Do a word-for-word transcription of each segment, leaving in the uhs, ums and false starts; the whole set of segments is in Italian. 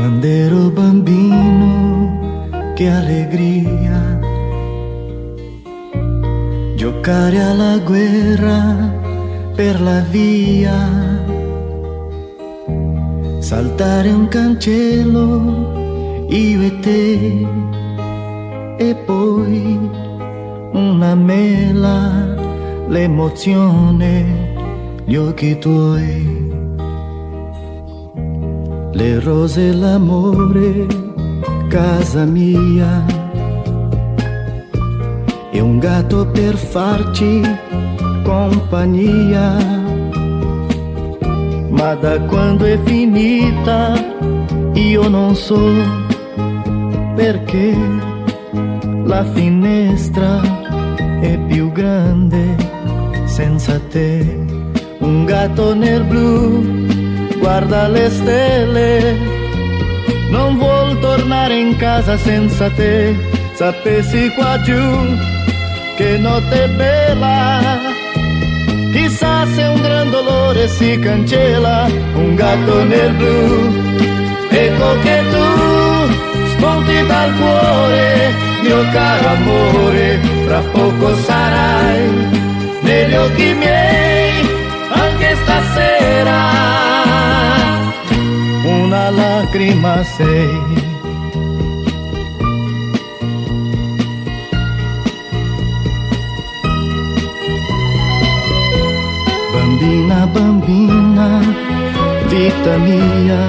Quando ero bambino, che allegria giocare alla guerra per la via, saltare un cancello, io e te, e poi una mela, l'emozione, gli occhi tuoi, le rose, l'amore, casa mia, e un gatto per farci compagnia. Ma da quando è finita io non so perché la finestra è più grande senza te. Un gatto nel blu guarda le stelle, non vuol tornare in casa senza te. Sapessi qua giù che notte bella, chissà se un gran dolore si cancella. Un gatto nel blu, ecco che tu spunti dal cuore, mio caro amore, fra poco sarai negli occhi miei anche stasera. Una lacrima sei. Bambina, bambina, vita mia,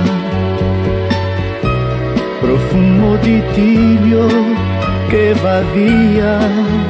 profumo di tiglio che va via.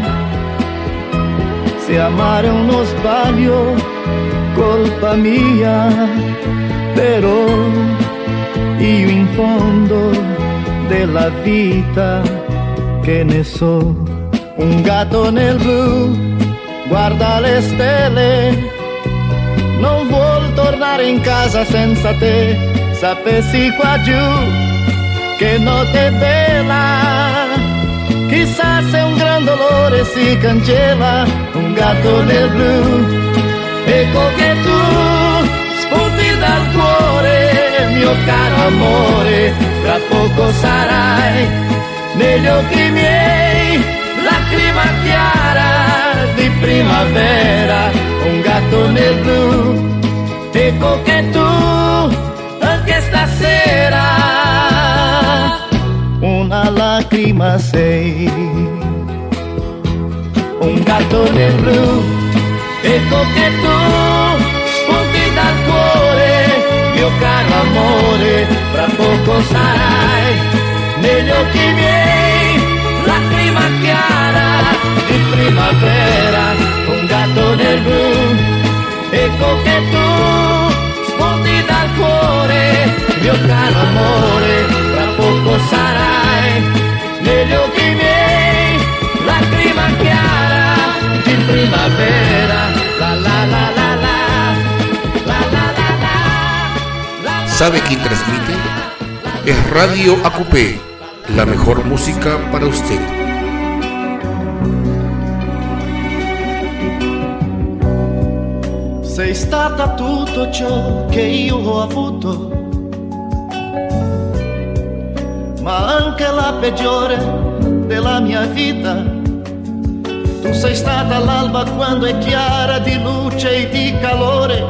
Se amare è uno sbaglio, colpa mia, però io in fondo della vita che ne so. Un gatto nel blu guarda le stelle, non vuol tornare in casa senza te. Sapessi qua giù che notte bella, chissà se un gran dolore si cancella. Un gatto nel blu, ecco che tu spunti dal cuore, mio caro amore, tra poco sarai negli occhi miei lacrima chiara di primavera. Un gatto nel blu, ecco che tu anche stasera una lacrima sei. Un gatto nel blu, ecco che tu spunti dal cuore, mio caro amore, fra poco sarai negli occhi miei lacrima chiara di primavera. Un gatto nel blu, ecco che tu spunti dal cuore, mio caro amore, tra poco sarai negli occhi miei lacrima chiara di primavera. La la la la la, la la la la, la. ¿Sabe quién transmite? Es Radio Acupé, la mejor música para usted. Sei stata tutto ciò che io ho avuto, ma anche la peggiore della mia vita. Tu sei stata l'alba quando è chiara di luce e di calore,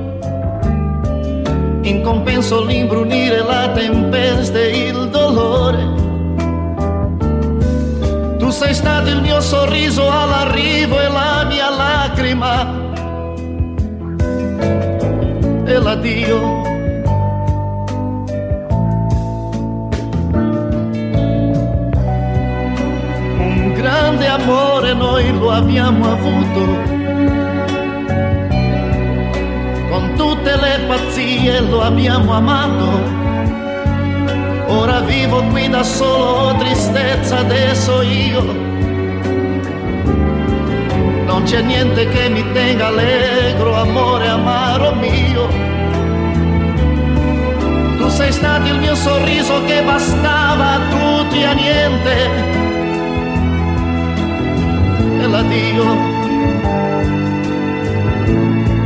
in compenso l'imbrunire, la tempesta e il dolore. Tu sei stato il mio sorriso all'arrivo e la mia lacrima e l'addio. Un grande amore noi lo abbiamo avuto, con tutte le pazzie lo abbiamo amato. Ora vivo qui da solo, tristezza adesso io. Non c'è niente che mi tenga allegro, amore amaro mio. Tu sei stato il mio sorriso che bastava a tutti a niente, e l'addio.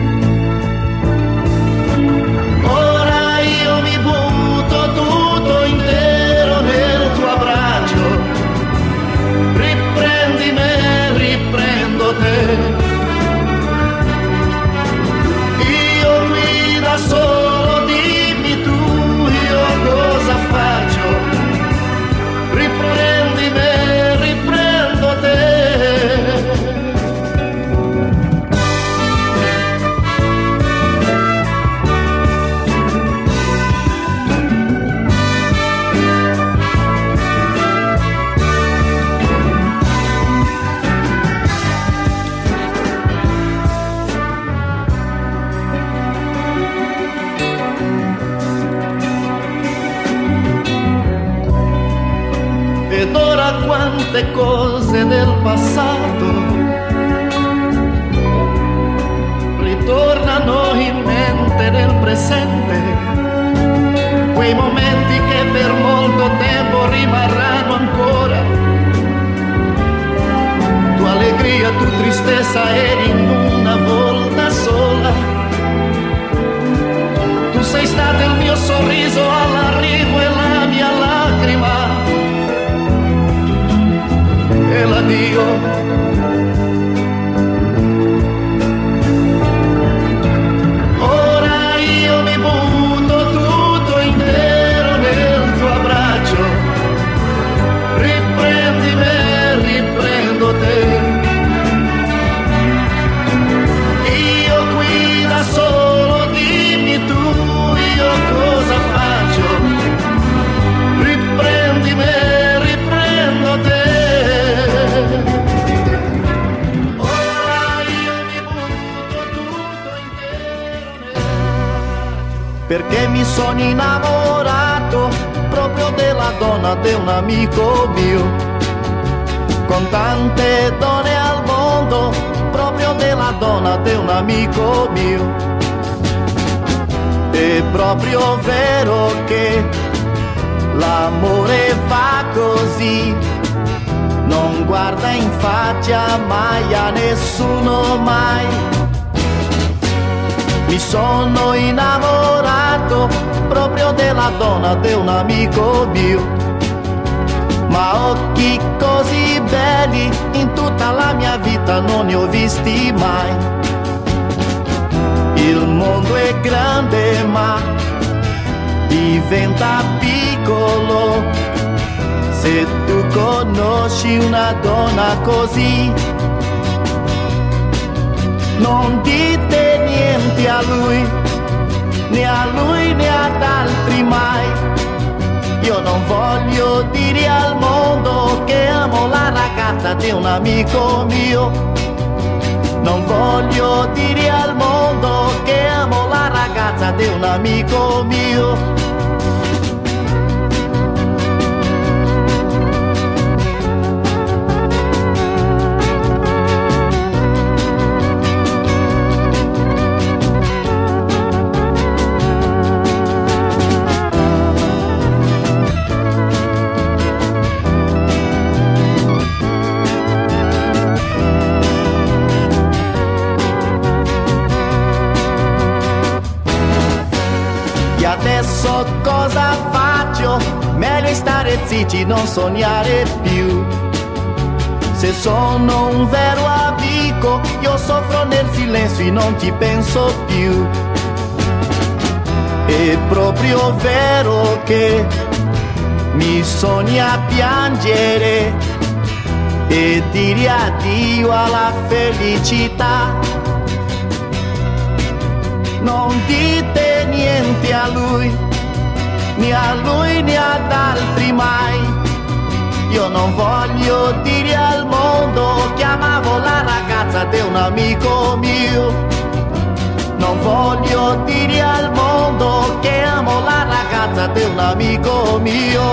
Ora io mi butto tutto a quante cose del passato ritornano in mente nel presente, quei momenti che per molto tempo rimarranno ancora. Tu allegria, tu tristezza eri in una volta sola. Tu sei stato il mio sorriso all'arrivo e la mia lacrima e l'addio. Perché mi sono innamorato proprio della donna di un amico mio, con tante donne al mondo, proprio della donna di un amico mio. È proprio vero che l'amore fa così, non guarda in faccia mai a nessuno mai. Mi sono innamorato proprio della donna di un amico mio, ma occhi così belli in tutta la mia vita non ne ho visti mai. Il mondo è grande ma diventa piccolo se tu conosci una donna così. Non dite niente a lui, né a lui né ad altri mai. Io non voglio dire al mondo che amo la ragazza di un amico mio. Non voglio dire al mondo che amo la ragazza di un amico mio. Adesso cosa faccio? Meglio stare zitti, non sognare più. Se sono un vero amico, io soffro nel silenzio e non ti penso più. È proprio vero che mi sogna piangere e dire addio alla felicità. Non dite niente a lui, né a lui né ad altri mai. Io non voglio dire al mondo che amavo la ragazza di un amico mio. Non voglio dire al mondo che amo la ragazza di un amico mio.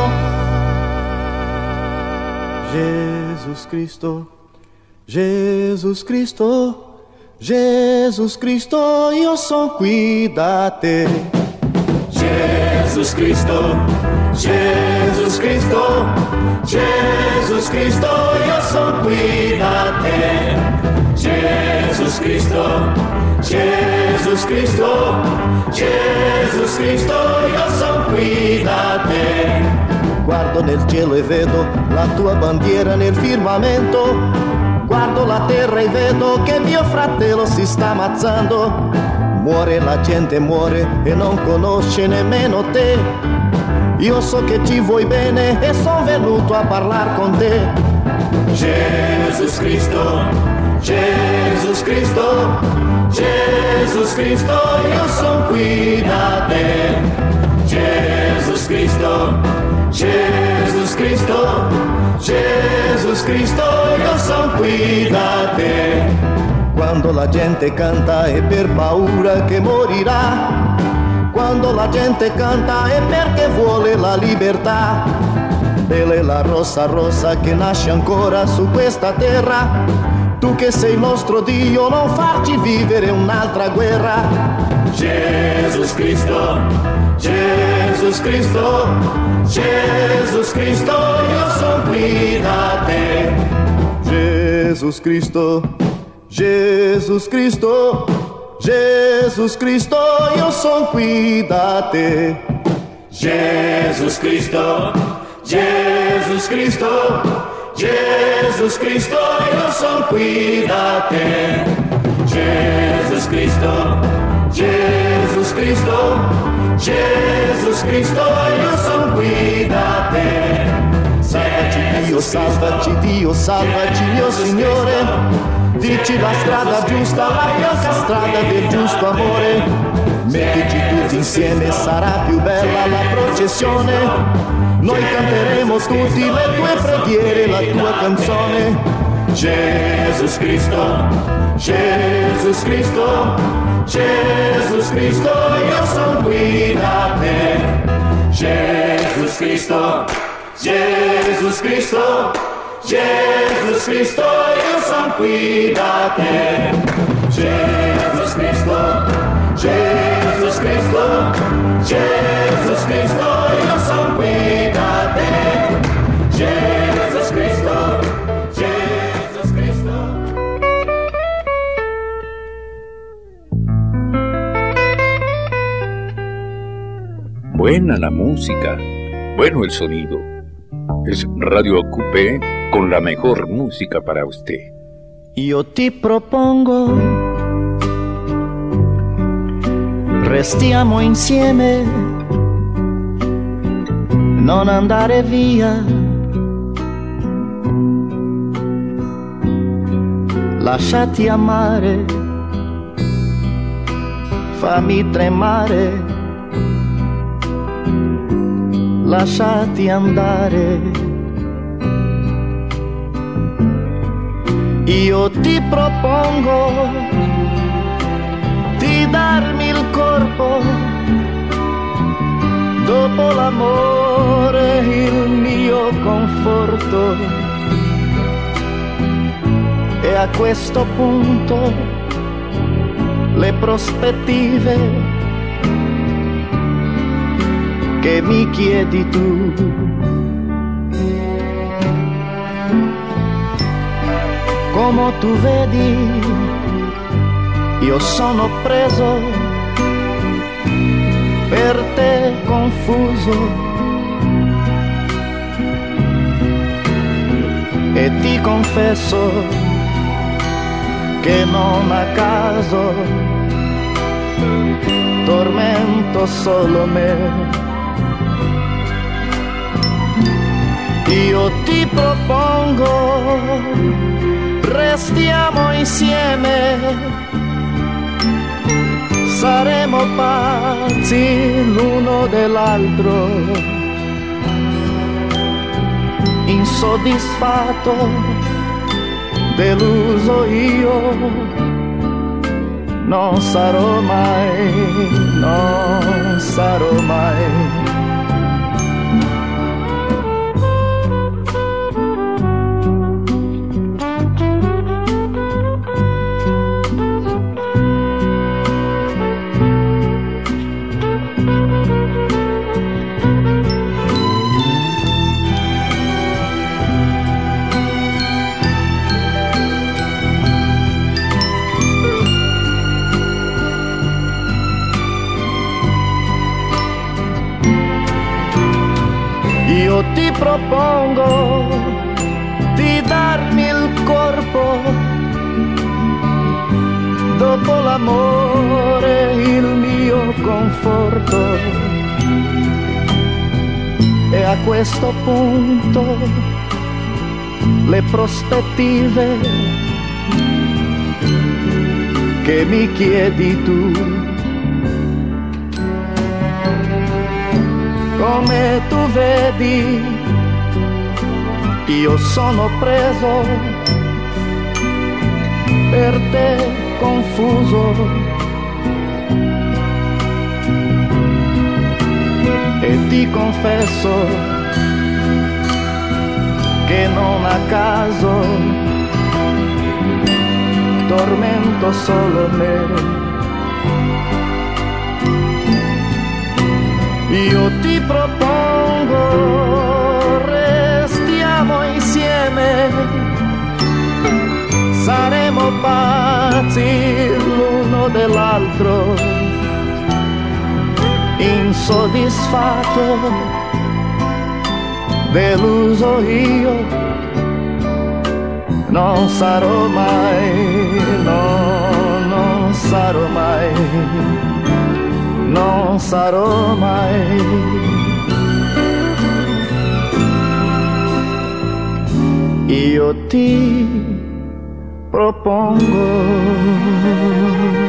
Jesus Cristo, Jesus Cristo, Jesus Cristo, io son qui da te. Jesus Cristo, Jesus Cristo, Jesus Cristo, io son qui da te. Jesus Cristo, Jesus Cristo, Jesus Cristo, io son qui da te. Guardo nel cielo e vedo la tua bandiera nel firmamento. Guardo la terra e vedo che mio fratello si sta ammazzando. Muore la gente, muore e non conosce nemmeno te. Io so che ci vuoi bene e sono venuto a parlare con te. Jesus Cristo, Jesus Cristo, Jesus Cristo, io son qui da te. Jesus Cristo, Jesus Cristo, Jesus Cristo, io son qui da te. Quando la gente canta è per paura che morirà. Quando la gente canta è perché vuole la libertà. Ella è la rosa rosa che nasce ancora su questa terra. Tu che sei il nostro Dio, non farci vivere un'altra guerra. Jesus Cristo, Jesus Cristo, Jesus Cristo, io sono qui da te. Jesus Cristo, Jesus Cristo, Jesus Cristo, io sono qui da te. Jesus Cristo, Jesus Cristo, Jesus Cristo, io sono qui da te. Jesus Cristo, Jesus Cristo, Jesus Cristo, io sono qui da te. Salvaci Dio, salvaci Dio, salvaci mio Signore. Dici la strada giusta, la bianca strada del giusto amore. Mettici tutti insieme, sarà più bella la processione. Noi canteremo tutti le tue preghiere, la tua canzone. Jesus Cristo, Jesus Cristo, Jesus Cristo, io sono qui da te. Jesus Cristo, Jesus Cristo, Jesus Cristo, io sono qui da te. Jesus Cristo, Jesus Cristo, Jesus Cristo, io sono qui da te. Jesus Cristo, Jesus Cristo. Buena la música, bueno el sonido. Es Radio Acupé con la mejor música para usted. Io ti propongo, restiamo insieme, non andare via. Lasciati amare, fammi tremare, lasciati andare. Io ti propongo di darmi il corpo, dopo l'amore il mio conforto. E a questo punto le prospettive che mi chiedi tu. Come tu vedi, io sono preso, per te confuso, e ti confesso che non a caso tormento solo me. Io ti propongo, restiamo insieme, saremo pazzi l'uno dell'altro, insoddisfatto, deluso io, non sarò mai, non sarò mai. Io ti propongo di darmi il corpo, dopo l'amore il mio conforto. E a questo punto le prospettive che mi chiedi tu. Come tu vedi, io sono preso, per te confuso, e ti confesso e non a caso tormento solo me. Io ti propongo, restiamo insieme, saremo pazzi l'uno dell'altro, insoddisfatto, deluso io, non sarò mai, no, non sarò mai, non sarò mai. Io ti propongo.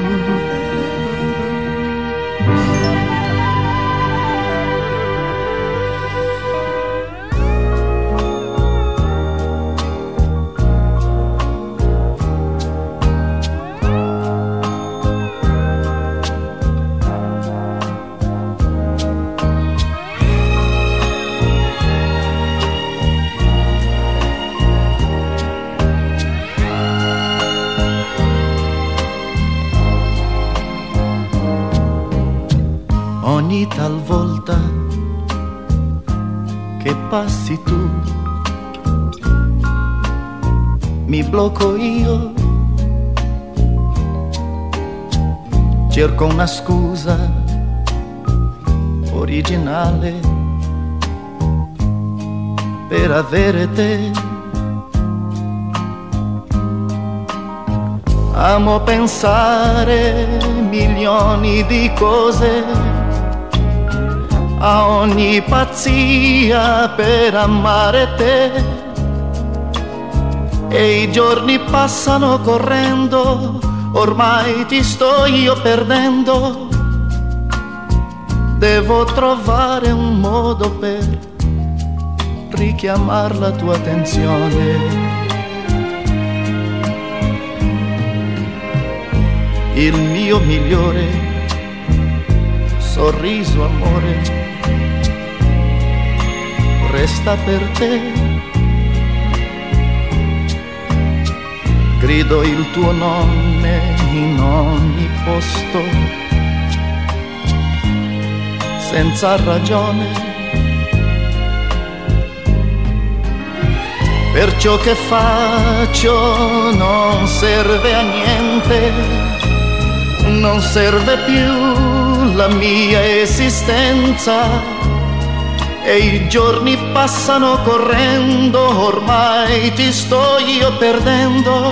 Ogni talvolta che passi tu mi blocco io, cerco una scusa originale per avere te. Amo pensare milioni di cose, a ogni pazzia per amare te, e i giorni passano correndo, ormai ti sto io perdendo. Devo trovare un modo per richiamare la tua attenzione. Il mio migliore sorriso, amore, resta per te. Grido il tuo nome in ogni posto, senza ragione. Per ciò che faccio non serve a niente, non serve più la mia esistenza, e i giorni passano correndo, ormai ti sto io perdendo.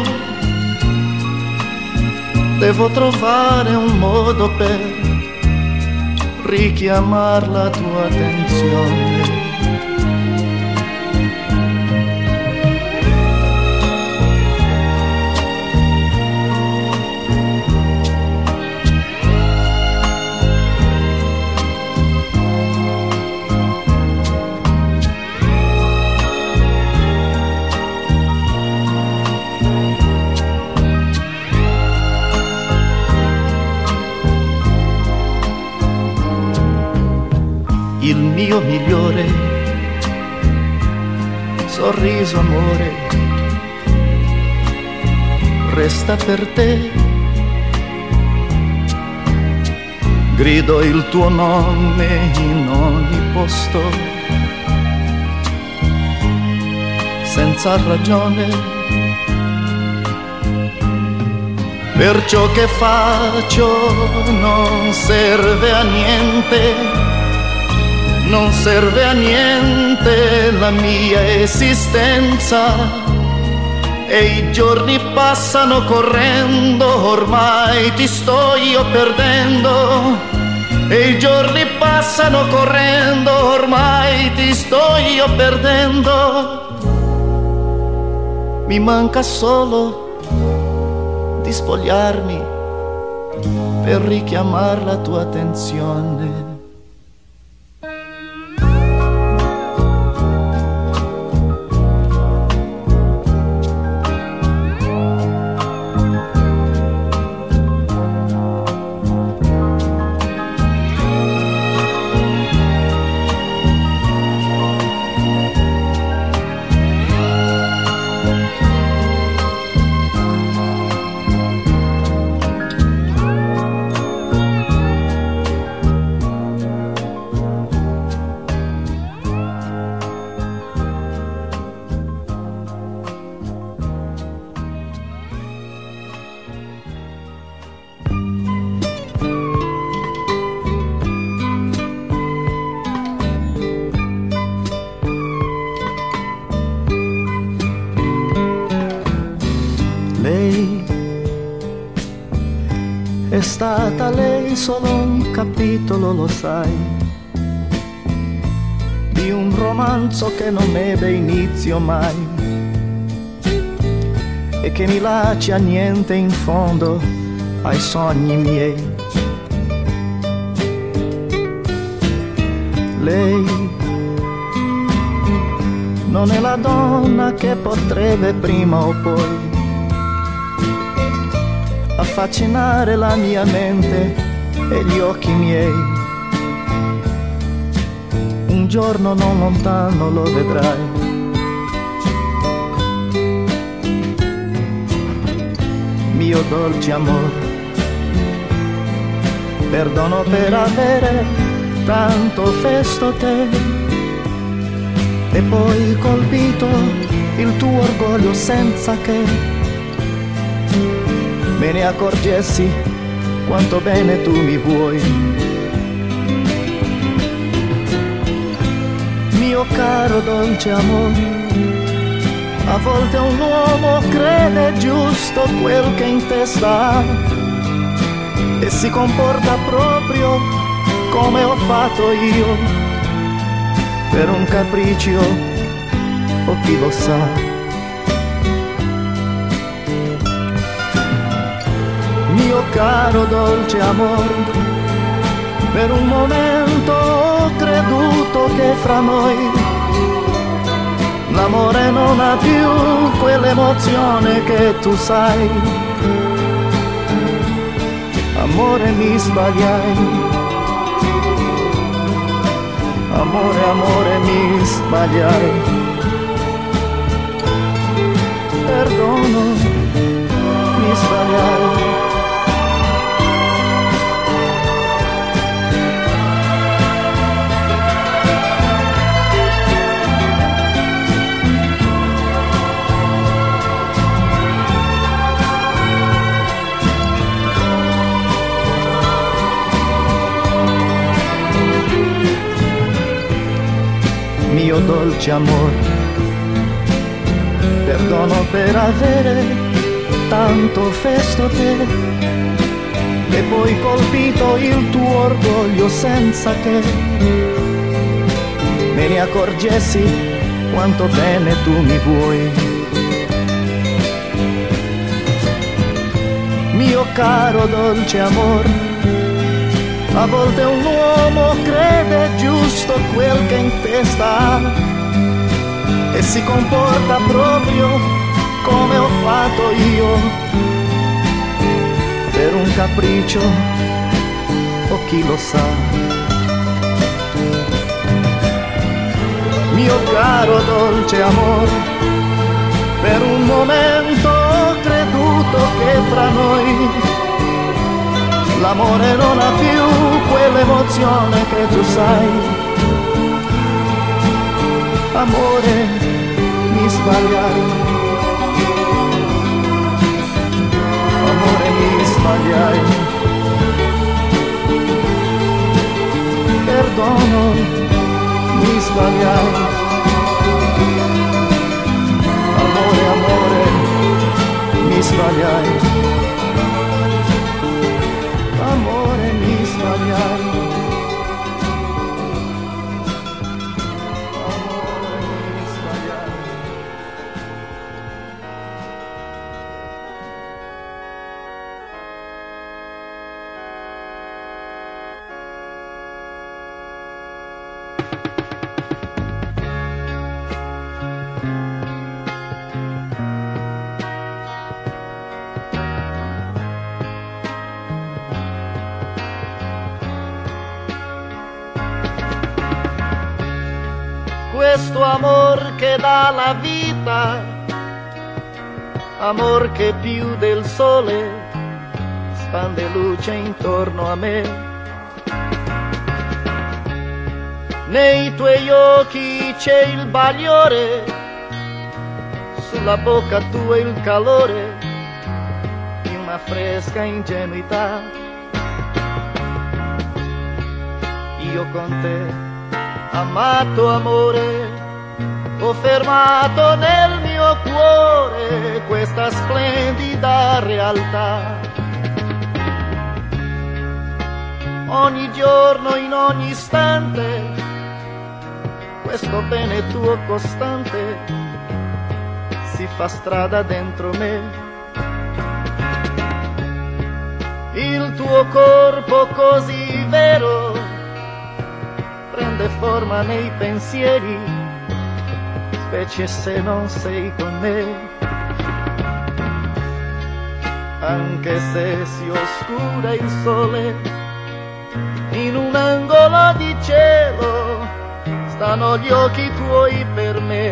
Devo trovare un modo per richiamare la tua attenzione. Il mio migliore sorriso, amore, resta per te. Grido il tuo nome in ogni posto, senza ragione. Per ciò che faccio non serve a niente, non serve a niente la mia esistenza, e i giorni passano correndo, ormai ti sto io perdendo. E i giorni passano correndo, ormai ti sto io perdendo. Mi manca solo di spogliarmi per richiamare la tua attenzione. stata lei solo un capitolo, lo sai, di un romanzo che non ebbe inizio mai e che mi lascia niente in fondo ai sogni miei. Lei non è la donna che potrebbe prima o poi affascinare la mia mente e gli occhi miei. Un giorno non lontano lo vedrai. Mio dolce amore, perdono per avere tanto festo te e poi colpito il tuo orgoglio senza che me ne accorgessi quanto bene tu mi vuoi. Mio caro dolce amore, a volte un uomo crede giusto quel che in testa ha e si comporta proprio come ho fatto io, per un capriccio o chi lo sa. Mio caro dolce amore, per un momento ho creduto che fra noi l'amore non ha più quell'emozione che tu sai. Amore, mi sbagliai, amore, amore, mi sbagliai. Perdono, mi sbagliai. Mio dolce amore, perdono per avere tanto festo te e poi colpito il tuo orgoglio senza che me ne accorgessi quanto bene tu mi vuoi. Mio caro dolce amore, a volte un uomo crede giusto quel che in testa ha e si comporta proprio come ho fatto io, per un capriccio o chi lo sa. Mio caro dolce amore, per un momento ho creduto che fra noi l'amore non ha più quell'emozione che tu sai. Amore, mi sbagliai. Amore, mi sbagliai. Perdono, mi sbagliai. Amore, amore, mi sbagliai. Amore, mi sbagliai. Amore, mi sbagliai. Questo amor che dà la vita, amor che più del sole spande luce intorno a me. Nei tuoi occhi c'è il bagliore, sulla bocca tua il calore di una fresca ingenuità. Io con te, amato amore, ho fermato nel mio cuore questa splendida realtà. ogni giorno, in ogni istante, questo bene tuo costante si fa strada dentro me. Il tuo corpo così vero prende forma nei pensieri, specie se non sei con me. Anche se si oscura il sole, in un angolo di cielo stanno gli occhi tuoi per me.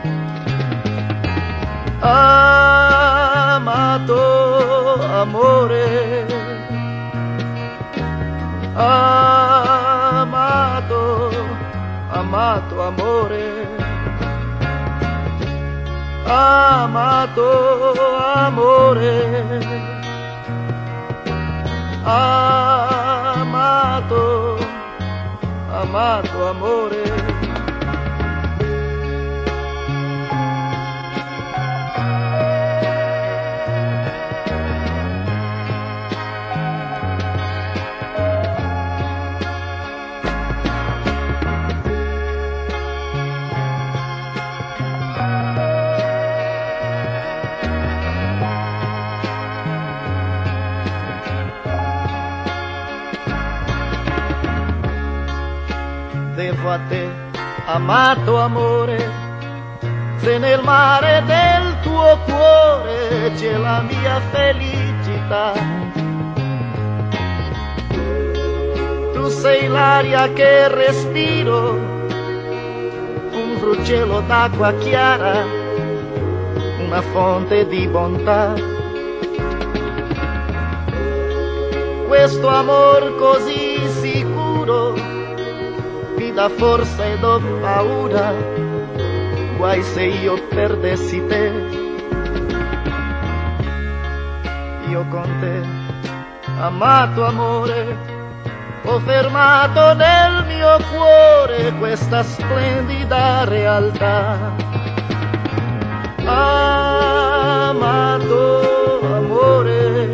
Amato amore, amato, amato amore, amato amore, amato, amato amore. Devo a te, amato amore, se nel mare del tuo cuore c'è la mia felicità. Tu sei l'aria che respiro, un frucciolo d'acqua chiara, una fonte di bontà. Questo amor così sicuro mi dà forza ed ho paura, guai se io perdessi te. Io con te, amato amore, ho fermato nel mio cuore questa splendida realtà. Amato amore,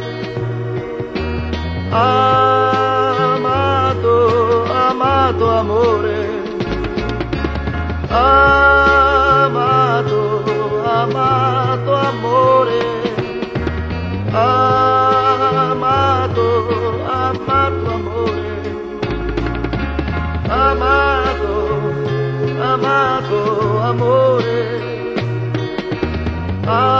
amato, amato amore, amato, amato amore, amato, amato amore, amato, amato amore, amato.